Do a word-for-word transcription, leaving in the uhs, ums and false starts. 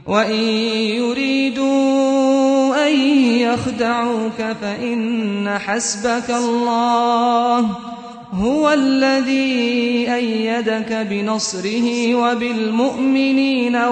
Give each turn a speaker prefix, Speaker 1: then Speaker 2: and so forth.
Speaker 1: وإن يريدوا أن يخدعوك فإن حسبك الله هو الذي أيدك بنصره وبالمؤمنين